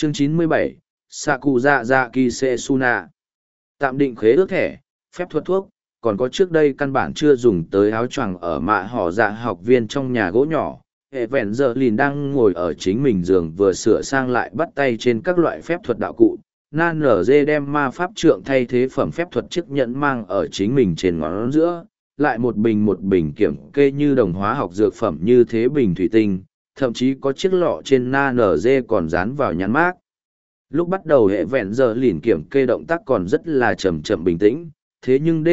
Chương 97, Sakuza Zaki Suna. Tạm định khế ước thẻ, phép thuật thuốc, còn có trước đây căn bản chưa dùng tới áo choàng ở mạ họ dạ học viên trong nhà gỗ nhỏ. Hệ vẹn giờ lìn đang ngồi ở chính mình giường vừa sửa sang lại bắt tay trên các loại phép thuật đạo cụ. Nan nở dê đem ma pháp trượng thay thế phẩm phép thuật chiếc nhẫn mang ở chính mình trên ngón giữa, lại một bình kiểm kê như đồng hóa học dược phẩm như thế bình thủy tinh, thậm chí có chiếc lọ trên Nan nở dê còn dán vào nhãn mác. Lúc bắt đầu hệ vẹn giờ lìn kiểm kê động tác còn rất là chậm chậm bình tĩnh, thế nhưng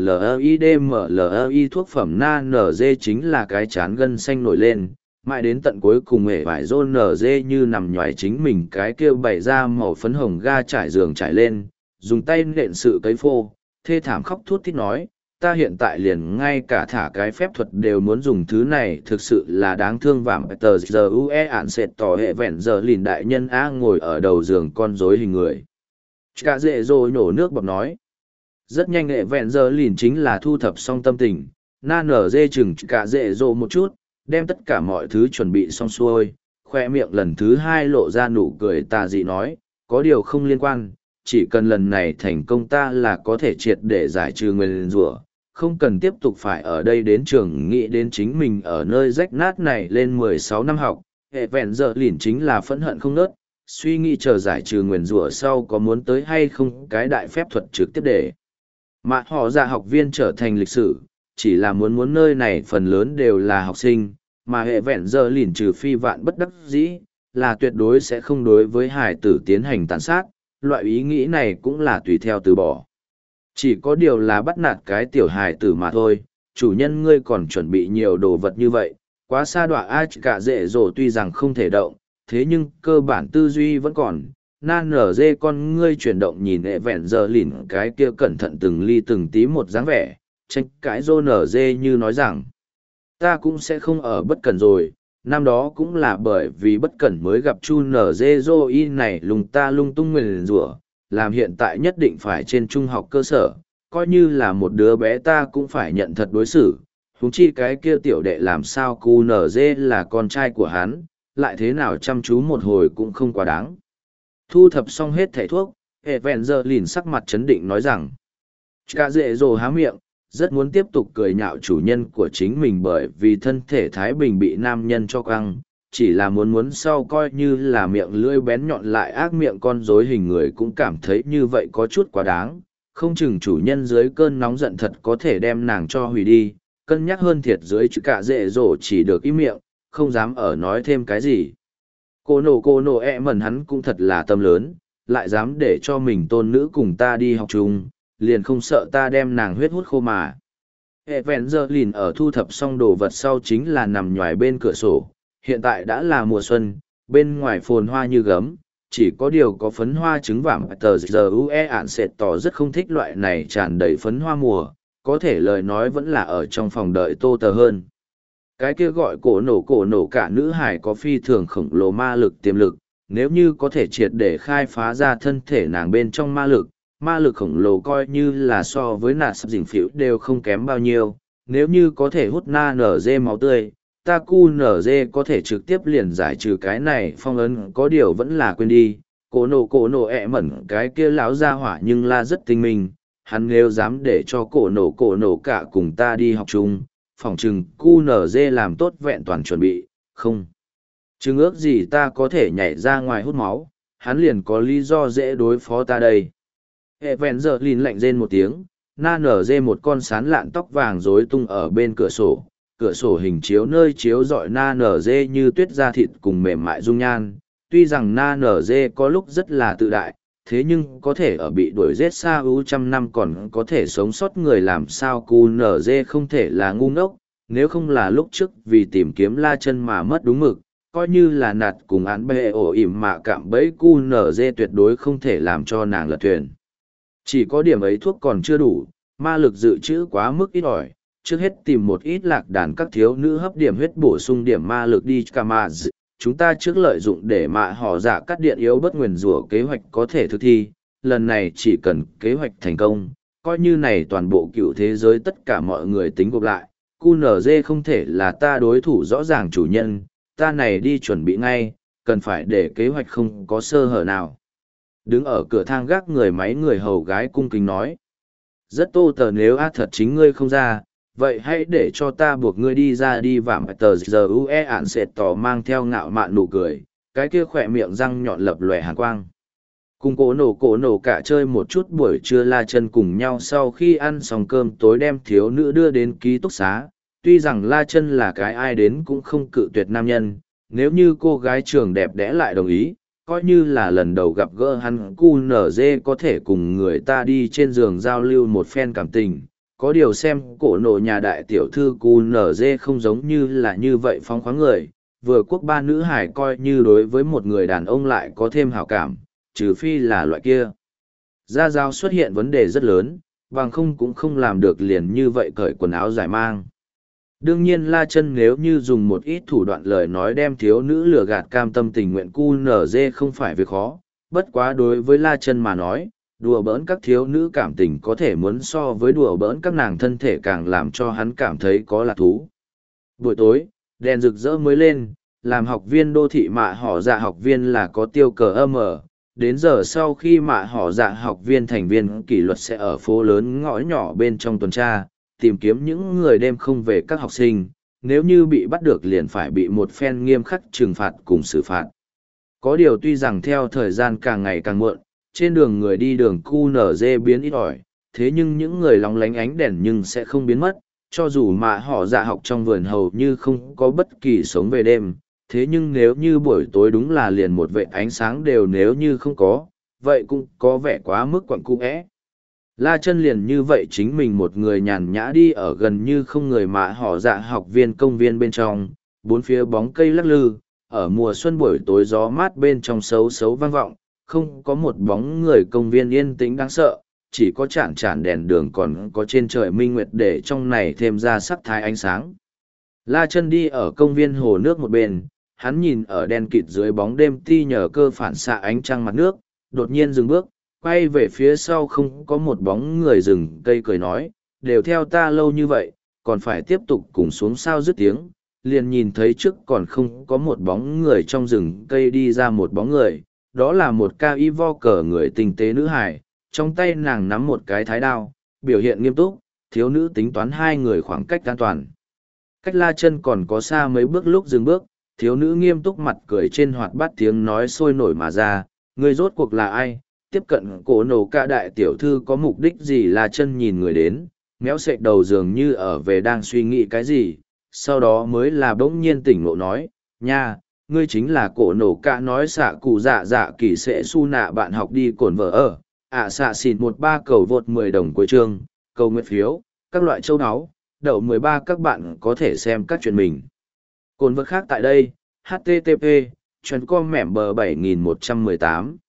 DMLI thuốc phẩm NANG chính là cái chán gân xanh nổi lên, mãi đến tận cuối cùng hệ vải rôn NG như nằm nhoài chính mình cái kêu bày ra màu phấn hồng ga trải giường trải lên, dùng tay nện sự cấy phô, thê thảm khóc thút thít nói, ta hiện tại liền ngay cả thả cái phép thuật đều muốn dùng thứ này, thực sự là đáng thương. Vảm tờ giờ ue ạn sệt tỏ hệ vẹn giờ lìn đại nhân á ngồi ở đầu giường con rối hình người. Cả dệ rồi nhổ nước bọt nói. Rất nhanh hệ vẹn giờ lìn chính là thu thập xong tâm tình, nan nở dê chừng cả dệ dỗ một chút, đem tất cả mọi thứ chuẩn bị xong xuôi, khoe miệng lần thứ hai lộ ra nụ cười tà dị nói, có điều không liên quan, chỉ cần lần này thành công ta là có thể triệt để giải trừ nguyền rủa, không cần tiếp tục phải ở đây đến trường nghĩ đến chính mình ở nơi rách nát này lên 16 năm học. Hệ vẹn giờ lìn chính là phẫn hận không nớt, suy nghĩ chờ giải trừ nguyền rủa sau có muốn tới hay không cái đại phép thuật trực tiếp để mà họ ra học viên trở thành lịch sử, chỉ là muốn nơi này phần lớn đều là học sinh, mà hệ vẹn giờ lìn trừ phi vạn bất đắc dĩ, là tuyệt đối sẽ không đối với hải tử tiến hành tàn sát, loại ý nghĩ này cũng là tùy theo từ bỏ. Chỉ có điều là bắt nạt cái tiểu hài tử mà thôi, chủ nhân ngươi còn chuẩn bị nhiều đồ vật như vậy, quá xa đọa ai cả dễ dỗ tuy rằng không thể động, thế nhưng cơ bản tư duy vẫn còn. Nan nở dê con ngươi chuyển động nhìn hệ vẹn giờ lìn cái kia cẩn thận từng ly từng tí một dáng vẻ, tranh cãi rô nở dê như nói rằng, ta cũng sẽ không ở bất cẩn rồi, năm đó cũng là bởi vì bất cẩn mới gặp chu nở dê dô y này lung tung nguyền rủa, làm hiện tại nhất định phải trên trung học cơ sở, coi như là một đứa bé ta cũng phải nhận thật đối xử, huống chi cái kia tiểu đệ làm sao cu nở dê là con trai của hắn, lại thế nào chăm chú một hồi cũng không quá đáng. Thu thập xong hết thẻ thuốc, hệ vẹn giờ lìn sắc mặt chấn định nói rằng, cả dễ dồ há miệng, rất muốn tiếp tục cười nhạo chủ nhân của chính mình bởi vì thân thể Thái Bình bị nam nhân cho căng, chỉ là muốn sau coi như là miệng lưỡi bén nhọn lại ác miệng con rối hình người cũng cảm thấy như vậy có chút quá đáng, không chừng chủ nhân dưới cơn nóng giận thật có thể đem nàng cho hủy đi, cân nhắc hơn thiệt dưới chữ cả dễ dỗ chỉ được im miệng, không dám ở nói thêm cái gì. Cô nổ mẩn hắn cũng thật là tâm lớn, lại dám để cho mình tôn nữ cùng ta đi học chung, liền không sợ ta đem nàng huyết hút khô mà. Hệ vẹn giờ lìn ở thu thập xong đồ vật sau chính là nằm nhoài bên cửa sổ, hiện tại đã là mùa xuân, bên ngoài phồn hoa như gấm, chỉ có điều có phấn hoa trứng vàng tờ giờ ue ạn sệt tỏ rất không thích loại này tràn đầy phấn hoa mùa, có thể lời nói vẫn là ở trong phòng đợi tô tờ hơn. Cái kia gọi cổ nổ cả nữ hải có phi thường khổng lồ ma lực tiềm lực, nếu như có thể triệt để khai phá ra thân thể nàng bên trong ma lực khổng lồ coi như là so với nạt sắp dình phỉu đều không kém bao nhiêu, nếu như có thể hút na nở dê máu tươi, ta cu nở dê có thể trực tiếp liền giải trừ cái này phong ấn, có điều vẫn là quên đi, cổ nổ mẩn cái kia láo ra hỏa nhưng là rất tinh minh, hắn nếu dám để cho cổ nổ cả cùng ta đi học chung, phỏng chừng cu nở dê làm tốt vẹn toàn chuẩn bị, không. Chừng ước gì ta có thể nhảy ra ngoài hút máu, hắn liền có lý do dễ đối phó ta đây. Hệ vẹn giờ lìn lạnh rên một tiếng, na nở dê một con sán lạn tóc vàng rối tung ở bên cửa sổ hình chiếu nơi chiếu dọi na nở dê như tuyết da thịt cùng mềm mại dung nhan. Tuy rằng na nở dê có lúc rất là tự đại, thế nhưng có thể ở bị đuổi giết xa ưu trăm năm còn có thể sống sót người làm sao cu nở dê không thể là ngu ngốc, nếu không là lúc trước vì tìm kiếm la chân mà mất đúng mực, coi như là nạt cùng án bê ổ ỉm mà cạm bẫy cu nở dê tuyệt đối không thể làm cho nàng lật thuyền. Chỉ có điểm ấy thuốc còn chưa đủ, ma lực dự trữ quá mức ít ỏi, trước hết tìm một ít lạc đàn các thiếu nữ hấp điểm huyết bổ sung điểm ma lực đi Kamaz. Chúng ta trước lợi dụng để mạ họ giả cắt điện yếu bất nguyền rủa kế hoạch có thể thực thi, lần này chỉ cần kế hoạch thành công, coi như này toàn bộ cựu thế giới tất cả mọi người tính gộp lại, QNZ không thể là ta đối thủ rõ ràng chủ nhân, ta này đi chuẩn bị ngay, cần phải để kế hoạch không có sơ hở nào. Đứng ở cửa thang gác người máy người hầu gái cung kính nói. Rất tô tờ nếu thật chính ngươi không ra, vậy hãy để cho ta buộc ngươi đi ra đi vạm tờ giờ ue ạn sệt tỏ mang theo ngạo mạn nụ cười, cái kia khỏe miệng răng nhọn lập lòe hàn quang. Cùng cổ nổ cả chơi một chút buổi trưa La Chân cùng nhau sau khi ăn xong cơm tối đem thiếu nữ đưa đến ký túc xá. Tuy rằng La Chân là cái ai đến cũng không cự tuyệt nam nhân, nếu như cô gái trường đẹp đẽ lại đồng ý, coi như là lần đầu gặp gỡ hắn QNZ có thể cùng người ta đi trên giường giao lưu một phen cảm tình. Có điều xem cổ nổ nhà đại tiểu thư QNZ không giống như là như vậy phóng khoáng người, vừa quốc ba nữ hải coi như đối với một người đàn ông lại có thêm hảo cảm, trừ phi là loại kia. Gia Giao xuất hiện vấn đề rất lớn, bằng không cũng không làm được liền như vậy cởi quần áo giải mang. Đương nhiên La Chân nếu như dùng một ít thủ đoạn lời nói đem thiếu nữ lừa gạt cam tâm tình nguyện QNZ không phải việc khó, bất quá đối với La Chân mà nói, đùa bỡn các thiếu nữ cảm tình có thể muốn so với đùa bỡn các nàng thân thể càng làm cho hắn cảm thấy có lạc thú. Buổi tối, đèn rực rỡ mới lên, làm học viên đô thị mạ họ dạ học viên là có tiêu cờ âm ở. Đến giờ sau khi mạ họ dạ học viên thành viên kỷ luật sẽ ở phố lớn ngõ nhỏ bên trong tuần tra, tìm kiếm những người đêm không về các học sinh, nếu như bị bắt được liền phải bị một phen nghiêm khắc trừng phạt cùng xử phạt. Có điều tuy rằng theo thời gian càng ngày càng muộn, trên đường người đi đường QNZ biến ít ỏi, thế nhưng những người lóng lánh ánh đèn nhưng sẽ không biến mất, cho dù mạ họ dạ học trong vườn hầu như không có bất kỳ sống về đêm. Thế nhưng nếu như buổi tối đúng là liền một vệ ánh sáng đều nếu như không có, vậy cũng có vẻ quá mức quặng cung ẽ. La Chân liền như vậy chính mình một người nhàn nhã đi ở gần như không người mà họ dạ học viên công viên bên trong, bốn phía bóng cây lắc lư, ở mùa xuân buổi tối gió mát bên trong xấu xấu vang vọng, không có một bóng người công viên yên tĩnh đáng sợ, chỉ có chản chản đèn đường còn có trên trời minh nguyệt để trong này thêm ra sắc thái ánh sáng. La Chân đi ở công viên hồ nước một bên, hắn nhìn ở đen kịt dưới bóng đêm ti nhờ cơ phản xạ ánh trăng mặt nước, đột nhiên dừng bước, quay về phía sau không có một bóng người rừng cây cười nói, đều theo ta lâu như vậy, còn phải tiếp tục cùng xuống sao dứt tiếng, liền nhìn thấy trước còn không có một bóng người trong rừng cây đi ra một bóng người, đó là một ca y vo cờ người tinh tế nữ hải, trong tay nàng nắm một cái thái đao, biểu hiện nghiêm túc, thiếu nữ tính toán hai người khoảng cách an toàn. Cách La Chân còn có xa mấy bước lúc dừng bước, thiếu nữ nghiêm túc mặt cười trên hoạt bát tiếng nói sôi nổi mà ra, người rốt cuộc là ai, tiếp cận cổ nổ cả đại tiểu thư có mục đích gì? La Chân nhìn người đến, méo sệch đầu dường như ở về đang suy nghĩ cái gì, sau đó mới là bỗng nhiên tỉnh ngộ nói, nha, ngươi chính là cổ nổ cả nói xạ cụ dạ dạ kỳ sẽ su nạ bạn học đi cổn vợ ở, xạ xịn 13 cầu vượt 10 đồng cuối chương, cầu nguyện phiếu, các loại châu áo, đậu 13 các bạn có thể xem các chuyện mình. Cồn vật khác tại đây, http, chuyện com mẻm bờ 7118.